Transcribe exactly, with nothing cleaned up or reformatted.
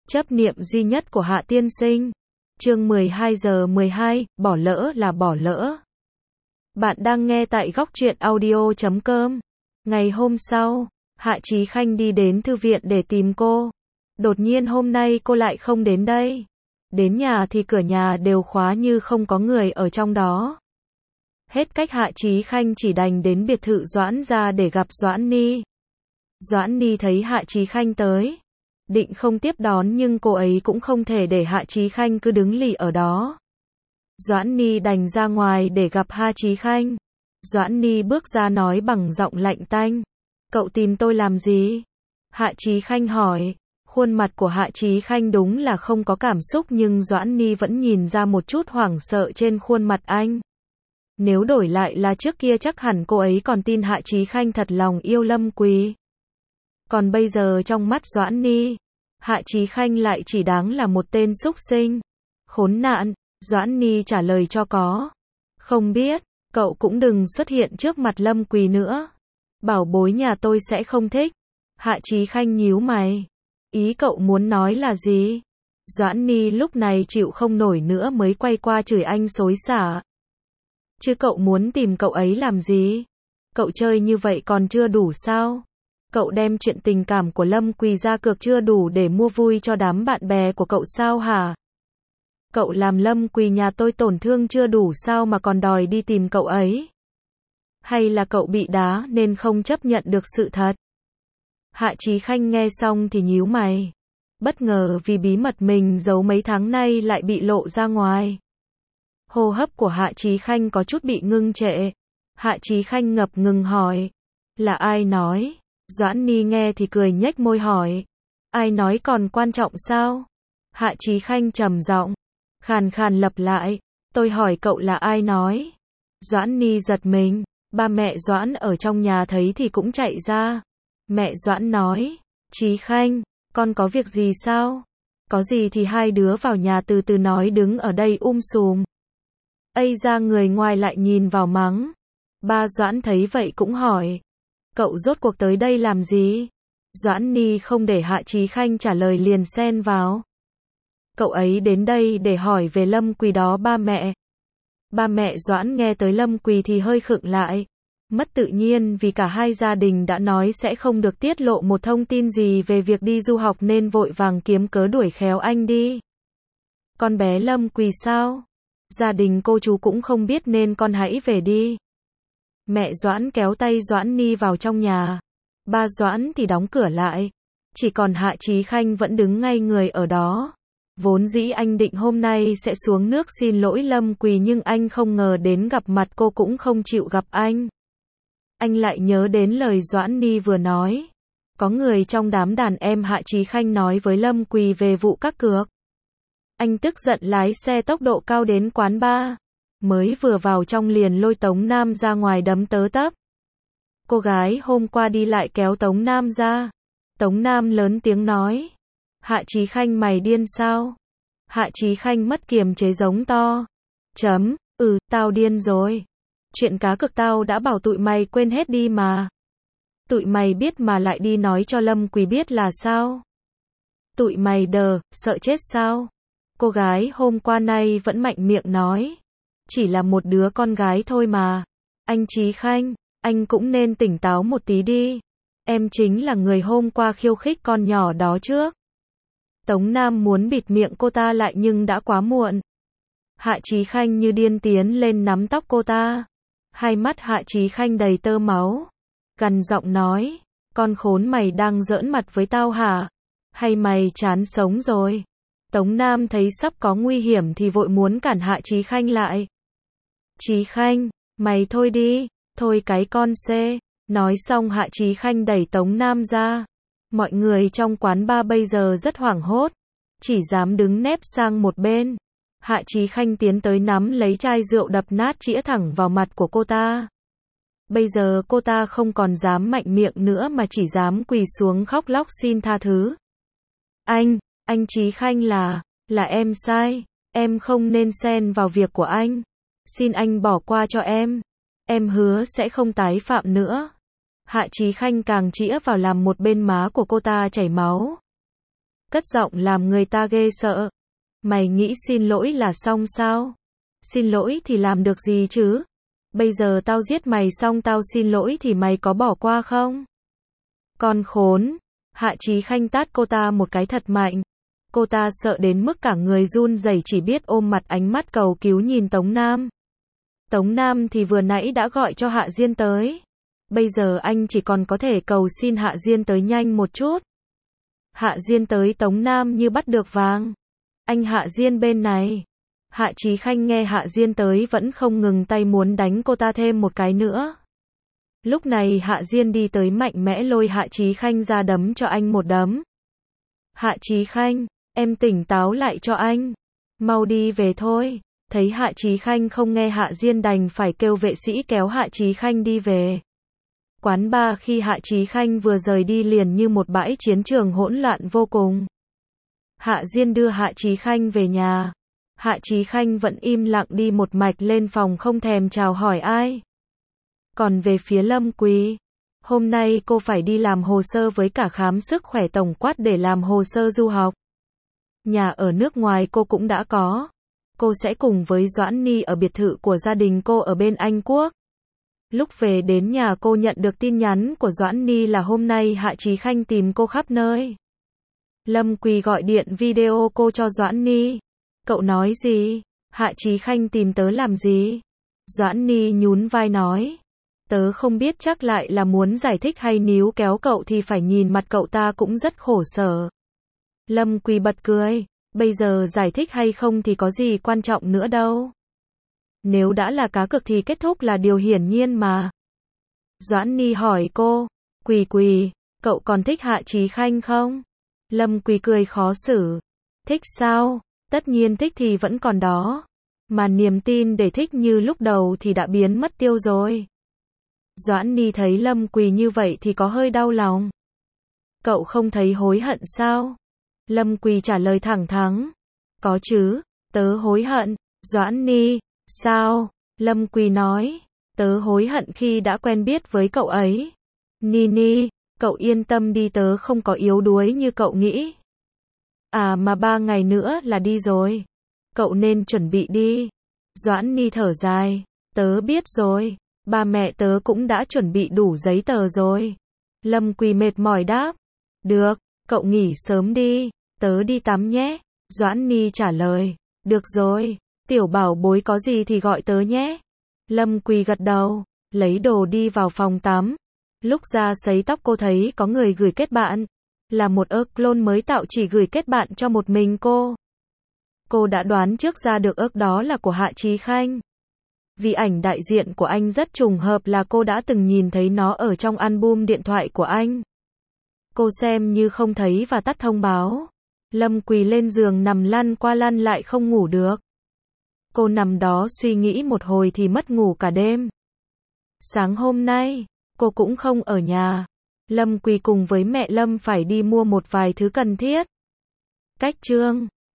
Chấp niệm duy nhất của Hạ tiên sinh. Chương mười hai giờ mười hai, bỏ lỡ là bỏ lỡ. Bạn đang nghe tại góc truyện audio chấm com. Ngày hôm sau, Hạ Chí Khanh đi đến thư viện để tìm cô. Đột nhiên hôm nay cô lại không đến đây. Đến nhà thì cửa nhà đều khóa như không có người ở trong đó. Hết cách Hạ Chí Khanh chỉ đành đến biệt thự Doãn ra để gặp Doãn Ni. Doãn Ni thấy Hạ Chí Khanh tới, định không tiếp đón nhưng cô ấy cũng không thể để Hạ Chí Khanh cứ đứng lì ở đó. Doãn Ni đành ra ngoài để gặp Hạ Chí Khanh. Doãn Ni bước ra nói bằng giọng lạnh tanh. Cậu tìm tôi làm gì? Hạ Chí Khanh hỏi. Khuôn mặt của Hạ Chí Khanh đúng là không có cảm xúc nhưng Doãn Ni vẫn nhìn ra một chút hoảng sợ trên khuôn mặt anh. Nếu đổi lại là trước kia chắc hẳn cô ấy còn tin Hạ Chí Khanh thật lòng yêu Lâm Quỳ. Còn bây giờ trong mắt Doãn Ni, Hạ Chí Khanh lại chỉ đáng là một tên súc sinh. Khốn nạn, Doãn Ni trả lời cho có. Không biết, cậu cũng đừng xuất hiện trước mặt Lâm Quỳ nữa. Bảo bối nhà tôi sẽ không thích. Hạ Chí Khanh nhíu mày. Ý cậu muốn nói là gì? Doãn Ni lúc này chịu không nổi nữa mới quay qua chửi anh xối xả. Chứ cậu muốn tìm cậu ấy làm gì? Cậu chơi như vậy còn chưa đủ sao? Cậu đem chuyện tình cảm của Lâm Quỳ ra cược chưa đủ để mua vui cho đám bạn bè của cậu sao hả? Cậu làm Lâm Quỳ nhà tôi tổn thương chưa đủ sao mà còn đòi đi tìm cậu ấy? Hay là cậu bị đá nên không chấp nhận được sự thật? Hạ Chí Khanh nghe xong thì nhíu mày. Bất ngờ vì bí mật mình giấu mấy tháng nay lại bị lộ ra ngoài. Hô hấp của Hạ Chí Khanh có chút bị ngưng trệ. Hạ Chí Khanh ngập ngừng hỏi. Là ai nói? Doãn Ni nghe thì cười nhếch môi hỏi. Ai nói còn quan trọng sao? Hạ Chí Khanh trầm giọng, khàn khàn lặp lại. Tôi hỏi cậu là ai nói? Doãn Ni giật mình. Ba mẹ Doãn ở trong nhà thấy thì cũng chạy ra. Mẹ Doãn nói. Chí Khanh, con có việc gì sao? Có gì thì hai đứa vào nhà từ từ nói đứng ở đây um sùm. Ây ra người ngoài lại nhìn vào mắng. Ba Doãn thấy vậy cũng hỏi. Cậu rốt cuộc tới đây làm gì? Doãn Ni không để Hạ Chí Khanh trả lời liền xen vào. Cậu ấy đến đây để hỏi về Lâm Quỳ đó ba mẹ. Ba mẹ Doãn nghe tới Lâm Quỳ thì hơi khựng lại. Mất tự nhiên vì cả hai gia đình đã nói sẽ không được tiết lộ một thông tin gì về việc đi du học nên vội vàng kiếm cớ đuổi khéo anh đi. Con bé Lâm Quỳ sao? Gia đình cô chú cũng không biết nên con hãy về đi. Mẹ Doãn kéo tay Doãn Ni vào trong nhà. Ba Doãn thì đóng cửa lại. Chỉ còn Hạ Chí Khanh vẫn đứng ngay người ở đó. Vốn dĩ anh định hôm nay sẽ xuống nước xin lỗi Lâm Quỳ nhưng anh không ngờ đến gặp mặt cô cũng không chịu gặp anh. Anh lại nhớ đến lời Doãn Ni vừa nói. Có người trong đám đàn em Hạ Chí Khanh nói với Lâm Quỳ về vụ cát cược. Anh tức giận lái xe tốc độ cao đến quán bar. Mới vừa vào trong liền lôi Tống Nam ra ngoài đấm tớ tấp. Cô gái hôm qua đi lại kéo Tống Nam ra. Tống Nam lớn tiếng nói. Hạ Chí Khanh mày điên sao? Hạ Chí Khanh mất kiềm chế giống to. Chấm, ừ, tao điên rồi. Chuyện cá cược tao đã bảo tụi mày quên hết đi mà. Tụi mày biết mà lại đi nói cho Lâm Quỳ biết là sao? Tụi mày đờ, sợ chết sao? Cô gái hôm qua nay vẫn mạnh miệng nói. Chỉ là một đứa con gái thôi mà. Anh Chí Khanh, anh cũng nên tỉnh táo một tí đi. Em chính là người hôm qua khiêu khích con nhỏ đó trước. Tống Nam muốn bịt miệng cô ta lại nhưng đã quá muộn. Hạ Chí Khanh như điên tiến lên nắm tóc cô ta. Hai mắt Hạ Chí Khanh đầy tơ máu. Gằn giọng nói. Con khốn mày đang giỡn mặt với tao hả? Hay mày chán sống rồi? Tống Nam thấy sắp có nguy hiểm thì vội muốn cản Hạ Chí Khanh lại. Chí Khanh, mày thôi đi, thôi cái con xê. Nói xong Hạ Chí Khanh đẩy Tống Nam ra. Mọi người trong quán bar bây giờ rất hoảng hốt. Chỉ dám đứng nép sang một bên. Hạ Chí Khanh tiến tới nắm lấy chai rượu đập nát chĩa thẳng vào mặt của cô ta. Bây giờ cô ta không còn dám mạnh miệng nữa mà chỉ dám quỳ xuống khóc lóc xin tha thứ. Anh, anh Chí Khanh là, là em sai. Em không nên xen vào việc của anh. Xin anh bỏ qua cho em. Em hứa sẽ không tái phạm nữa. Hạ Chí Khanh càng chĩa vào làm một bên má của cô ta chảy máu. cất giọng làm người ta ghê sợ. Mày nghĩ xin lỗi là xong sao? Xin lỗi thì làm được gì chứ? Bây giờ tao giết mày xong tao xin lỗi thì mày có bỏ qua không? Con khốn. Hạ Chí Khanh tát cô ta một cái thật mạnh. Cô ta sợ đến mức cả người run rẩy, chỉ biết ôm mặt ánh mắt cầu cứu nhìn Tống Nam. Tống Nam thì vừa nãy đã gọi cho Hạ Diên tới. Bây giờ anh chỉ còn có thể cầu xin Hạ Diên tới nhanh một chút. Hạ Diên tới Tống Nam như bắt được vàng. Anh Hạ Diên bên này. Hạ Chí Khanh nghe Hạ Diên tới vẫn không ngừng tay muốn đánh cô ta thêm một cái nữa. Lúc này Hạ Diên đi tới mạnh mẽ lôi Hạ Chí Khanh ra đấm cho anh một đấm. Hạ Chí Khanh, em tỉnh táo lại cho anh. Mau đi về thôi. Thấy Hạ Chí Khanh không nghe, Hạ Diên đành phải kêu vệ sĩ kéo Hạ Chí Khanh đi về. Quán bar khi Hạ Chí Khanh vừa rời đi liền như một bãi chiến trường hỗn loạn vô cùng. Hạ Diên đưa Hạ Chí Khanh về nhà. Hạ Chí Khanh vẫn im lặng đi một mạch lên phòng không thèm chào hỏi ai. Còn về phía Lâm Quỳ, hôm nay cô phải đi làm hồ sơ với cả khám sức khỏe tổng quát để làm hồ sơ du học. Nhà ở nước ngoài cô cũng đã có. Cô sẽ cùng với Doãn Ni ở biệt thự của gia đình cô ở bên Anh Quốc. Lúc về đến nhà cô nhận được tin nhắn của Doãn Ni là hôm nay Hạ Chí Khanh tìm cô khắp nơi. Lâm Quỳ gọi điện video cô cho Doãn Ni. Cậu nói gì? Hạ Chí Khanh tìm tớ làm gì? Doãn Ni nhún vai nói. Tớ không biết, chắc lại là muốn giải thích hay níu kéo cậu thì phải nhìn mặt cậu ta cũng rất khổ sở. Lâm Quỳ bật cười. Bây giờ giải thích hay không thì có gì quan trọng nữa đâu. Nếu đã là cá cược thì kết thúc là điều hiển nhiên mà. Doãn Ni hỏi cô. Quỳ Quỳ, cậu còn thích Hạ Chí Khanh không? Lâm Quỳ cười khó xử. Thích sao? Tất nhiên thích thì vẫn còn đó. Mà niềm tin để thích như lúc đầu thì đã biến mất tiêu rồi. Doãn Ni thấy Lâm Quỳ như vậy thì có hơi đau lòng. Cậu không thấy hối hận sao? Lâm Quỳ trả lời thẳng thắn. Có chứ, tớ hối hận. Doãn Ni, sao? Lâm Quỳ nói. Tớ hối hận khi đã quen biết với cậu ấy. Ni Ni, cậu yên tâm đi, tớ không có yếu đuối như cậu nghĩ. À mà ba ngày nữa là đi rồi. Cậu nên chuẩn bị đi. Doãn Ni thở dài. Tớ biết rồi. Ba mẹ tớ cũng đã chuẩn bị đủ giấy tờ rồi. Lâm Quỳ mệt mỏi đáp. Được, cậu nghỉ sớm đi. Tớ đi tắm nhé. Doãn Ni trả lời. Được rồi, tiểu bảo bối có gì thì gọi tớ nhé. Lâm Quỳ gật đầu, lấy đồ đi vào phòng tắm. Lúc ra sấy tóc cô thấy có người gửi kết bạn. Là một ơ clone mới tạo, chỉ gửi kết bạn cho một mình cô. Cô đã đoán trước ra được ơ đó là của Hạ Chí Khanh. Vì ảnh đại diện của anh rất trùng hợp là cô đã từng nhìn thấy nó ở trong album điện thoại của anh. Cô xem như không thấy và tắt thông báo. Lâm Quỳ lên giường nằm lăn qua lăn lại không ngủ được. Cô nằm đó suy nghĩ một hồi thì mất ngủ cả đêm. Sáng hôm nay, cô cũng không ở nhà. Lâm Quỳ cùng với mẹ Lâm phải đi mua một vài thứ cần thiết. Cách chương